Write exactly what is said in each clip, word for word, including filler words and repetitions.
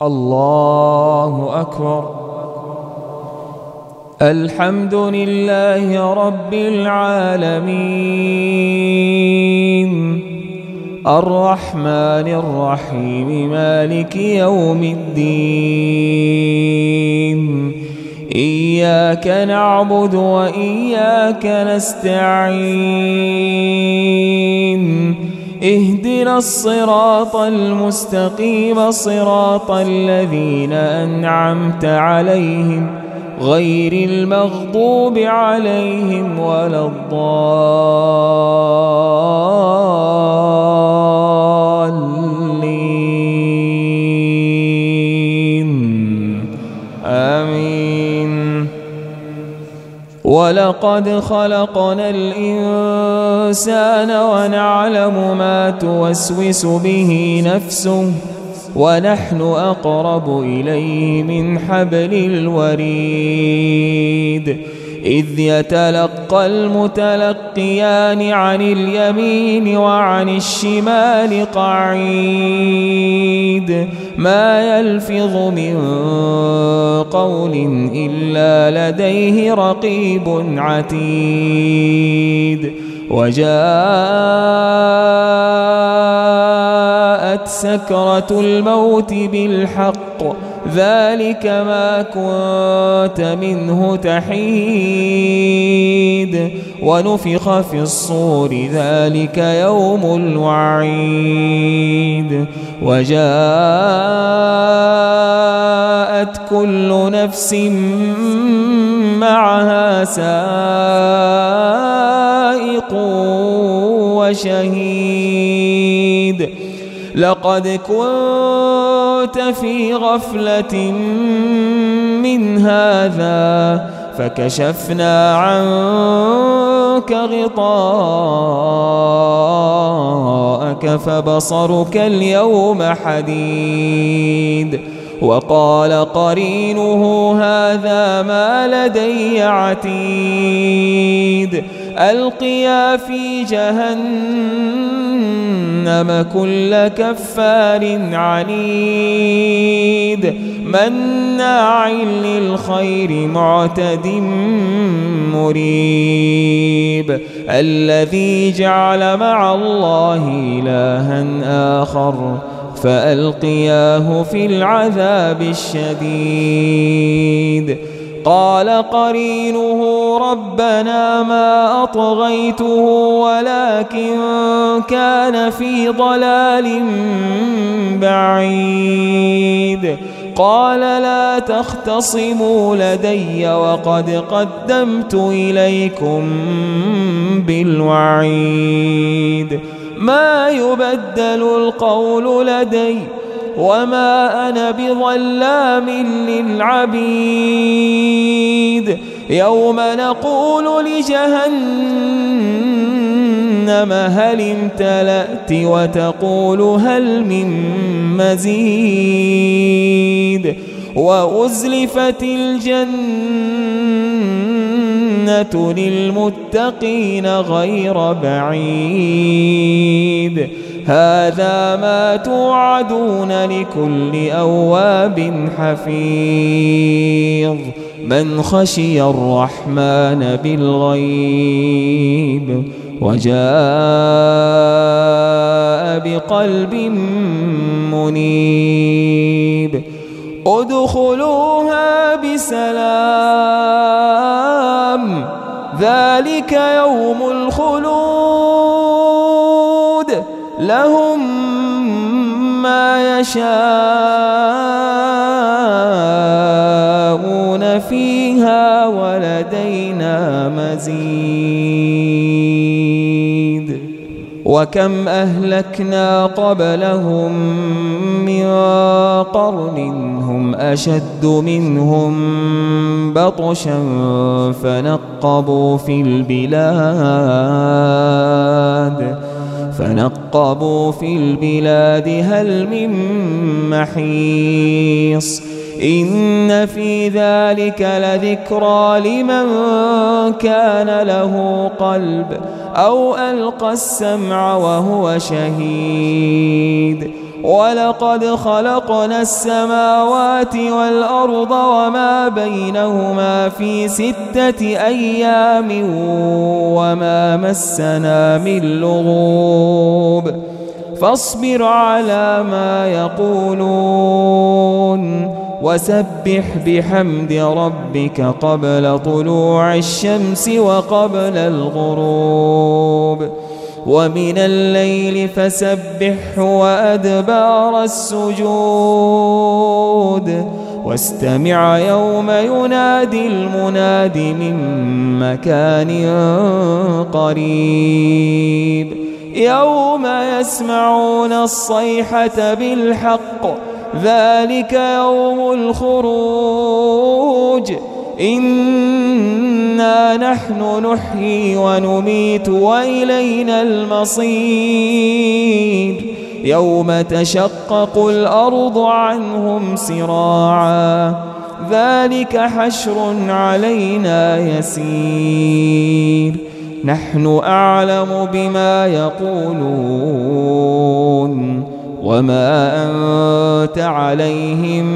الله أكبر. الحمد لله رب العالمين الرحمن الرحيم مالك يوم الدين إياك نعبد وإياك نستعين اهدنا الصراط المستقيم صراط الذين أنعمت عليهم غير المغضوب عليهم ولا الضالين آمين. ولقد خلقنا الإنسان ونعلم ما توسوس به نفسه ونحن أقرب إليه من حبل الوريد إذ يتلقى المتلقيان عن اليمين وعن الشمال قعيد ما يلفظ من قول إلا لديه رقيب عتيد. وجاءت سكرة الموت بالحق ذلك ما كنت منه تحيد ونفخ في الصور ذلك يوم الوعيد. وجاءت كل نفس معها سائق وشهيد لقد كنت في غفلة من هذا فكشفنا عنك غطاءك فبصرك اليوم حديد. وقال قرينه هذا ما لدي عتيد ألقيا في جهنم كل كفار عنيد مناع للخير معتد مريب الذي جعل مع الله إلها آخر فألقياه في العذاب الشديد. قال قرينه ربنا ما أطغيته ولكن كان في ضلال بعيد. قال لا تختصموا لدي وقد قدمت إليكم بالوعيد ما يبدل القول لدي وما أنا بظلام للعبيد. يوم نقول لجهنم هل امتلأت وتقول هل من مزيد وأزلفت الجنة للمتقين غير بعيد هذا ما توعدون لكل أواب حفيظ من خشي الرحمن بالغيب وجاء بقلب منيب. ادخلوها بسلام ذلك يوم الخلود لهم ما يشاءون فيها ولدينا مزيد. وكم أهلكنا قبلهم من قرن هم أشد منهم بطشا فنقبوا في البلاد فنقبوا في البلاد هل من محيص. إن في ذلك لذكرى لمن كان له قلب أو ألقى السمع وهو شهيد. ولقد خلقنا السماوات والأرض وما بينهما في ستة أيام وما مسنا من لغوب فاصبر على ما يقولون وسبح بحمد ربك قبل طلوع الشمس وقبل الغروب ومن الليل فسبحه وأدبار السجود واستمع يوم ينادي المناد من مكان قريب يوم يسمعون الصيحة بالحق ذلك يوم الخروج إنا نحن نحيي ونميت وإلينا المصير يوم تشقق الأرض عنهم سراعا ذلك حشر علينا يسير نحن أعلم بما يقولون وما أنت عليهم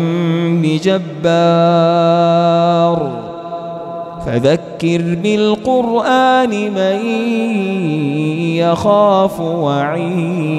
بجبار فذكر بالقرآن من يخاف وعيد.